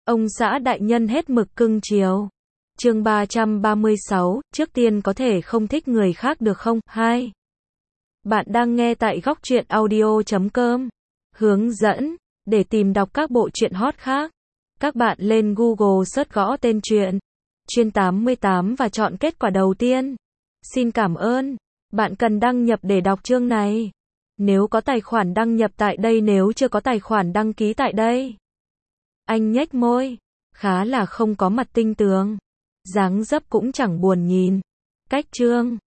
Ông xã đại nhân hết mực cưng chiều. Chương 336, trước tiên có thể không thích người khác được không? 2. Bạn đang nghe tại góc truyện audio.com. Hướng dẫn, để tìm đọc các bộ truyện hot khác. Các bạn lên Google search gõ tên truyện Chuyên 88 và chọn kết quả đầu tiên. Xin cảm ơn. Bạn cần đăng nhập để đọc chương này. Nếu có tài khoản đăng nhập tại đây, nếu chưa có tài khoản đăng ký tại đây. Anh nhếch môi, khá là không có mặt tinh tường. Dáng dấp cũng chẳng buồn nhìn. Cách chương